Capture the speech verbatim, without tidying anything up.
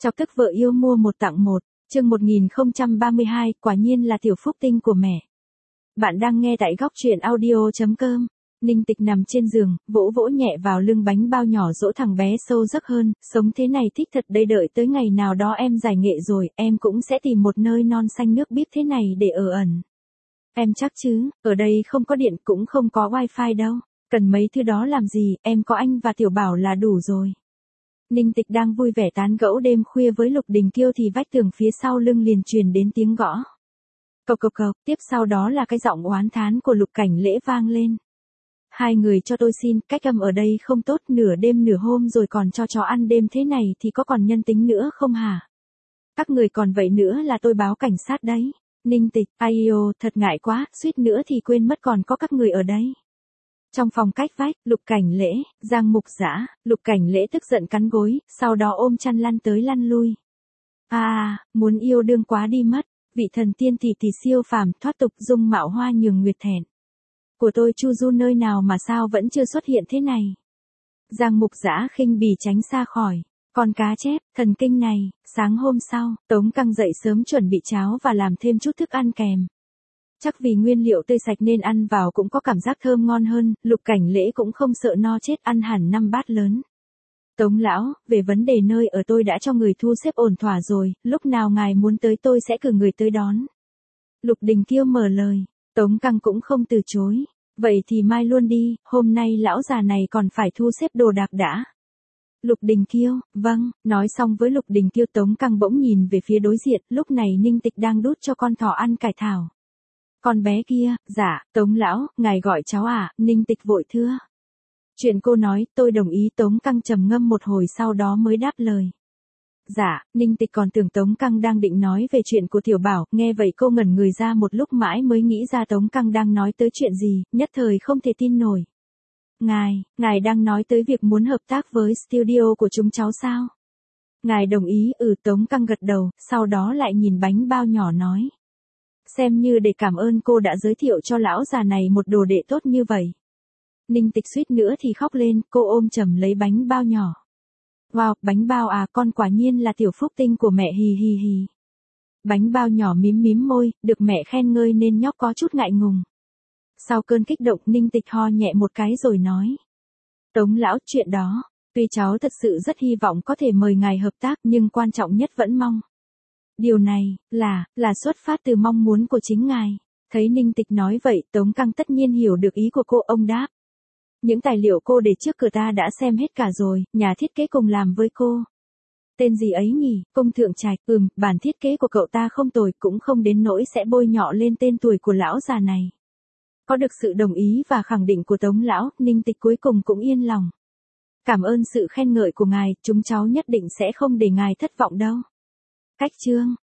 Chọc tức vợ yêu mua một tặng một, chương một nghìn không trăm ba mươi hai, quả nhiên là tiểu phúc tinh của mẹ. Bạn đang nghe tại góc truyện audio chấm com. Ninh Tịch nằm trên giường, vỗ vỗ nhẹ vào lưng bánh bao nhỏ dỗ thằng bé sâu giấc hơn, sống thế này thích thật đây, đợi tới ngày nào đó em giải nghệ rồi, em cũng sẽ tìm một nơi non xanh nước biếc thế này để ở ẩn. Em chắc chứ, ở đây không có điện cũng không có wifi đâu, cần mấy thứ đó làm gì, em có anh và Tiểu Bảo là đủ rồi. Ninh Tịch đang vui vẻ tán gẫu đêm khuya với Lục Đình Kiêu thì vách tường phía sau lưng liền truyền đến tiếng gõ. Cộc cộc cộc, tiếp sau đó là cái giọng oán thán của Lục Cảnh Lễ vang lên. Hai người cho tôi xin, cách âm ở đây không tốt, nửa đêm nửa hôm rồi còn cho chó ăn đêm thế này thì có còn nhân tính nữa không hả? Các người còn vậy nữa là tôi báo cảnh sát đấy. Ninh Tịch, ai yêu, thật ngại quá, suýt nữa thì quên mất còn có các người ở đây. Trong phòng cách vách, Lục Cảnh Lễ, Giang Mục Dã, Lục Cảnh Lễ tức giận cắn gối, sau đó ôm chăn lăn tới lăn lui. À, muốn yêu đương quá đi mất, vị thần tiên tỷ tỷ siêu phàm thoát tục dung mạo hoa nhường nguyệt thẹn. Của tôi Chu Du nơi nào mà sao vẫn chưa xuất hiện thế này. Giang Mục Dã khinh bỉ tránh xa khỏi. Con cá chép, thần kinh này, sáng hôm sau, Tống Căng dậy sớm chuẩn bị cháo và làm thêm chút thức ăn kèm. Chắc vì nguyên liệu tươi sạch nên ăn vào cũng có cảm giác thơm ngon hơn, Lục Cảnh Lễ cũng không sợ no chết ăn hẳn năm bát lớn. Tống lão, về vấn đề nơi ở tôi đã cho người thu xếp ổn thỏa rồi, lúc nào ngài muốn tới tôi sẽ cử người tới đón. Lục Đình Kiêu mở lời, Tống Căng cũng không từ chối, vậy thì mai luôn đi, hôm nay lão già này còn phải thu xếp đồ đạc đã. Lục Đình Kiêu, vâng, nói xong với Lục Đình Kiêu Tống Căng bỗng nhìn về phía đối diện, lúc này Ninh Tịch đang đút cho con thỏ ăn cải thảo. Con bé kia, dạ, Tống lão, ngài gọi cháu à, Ninh Tịch vội thưa. Chuyện cô nói, tôi đồng ý. Tống Căng trầm ngâm một hồi sau đó mới đáp lời. Dạ, Ninh Tịch còn tưởng Tống Căng đang định nói về chuyện của Tiểu Bảo, nghe vậy cô ngẩn người ra một lúc mãi mới nghĩ ra Tống Căng đang nói tới chuyện gì, nhất thời không thể tin nổi. Ngài, ngài đang nói tới việc muốn hợp tác với studio của chúng cháu sao? Ngài đồng ý, ừ. Tống Căng gật đầu, sau đó lại nhìn bánh bao nhỏ nói. Xem như để cảm ơn cô đã giới thiệu cho lão già này một đồ đệ tốt như vậy. Ninh Tịch suýt nữa thì khóc lên, cô ôm chầm lấy bánh bao nhỏ. Wow, bánh bao à, con quả nhiên là tiểu phúc tinh của mẹ, hì hì hì. Bánh bao nhỏ mím mím môi, được mẹ khen ngơi nên nhóc có chút ngại ngùng. Sau cơn kích động, Ninh Tịch ho nhẹ một cái rồi nói. Tống lão, chuyện đó, tuy cháu thật sự rất hy vọng có thể mời ngài hợp tác nhưng quan trọng nhất vẫn mong. Điều này, là, là xuất phát từ mong muốn của chính ngài. Thấy Ninh Tịch nói vậy, Tống Căng tất nhiên hiểu được ý của cô, ông đáp. Những tài liệu cô để trước cửa ta đã xem hết cả rồi, nhà thiết kế cùng làm với cô. Tên gì ấy nhỉ, Công Thượng Trạch, ừm, bản thiết kế của cậu ta không tồi, cũng không đến nỗi sẽ bôi nhọ lên tên tuổi của lão già này. Có được sự đồng ý và khẳng định của Tống lão, Ninh Tịch cuối cùng cũng yên lòng. Cảm ơn sự khen ngợi của ngài, chúng cháu nhất định sẽ không để ngài thất vọng đâu. Cách chương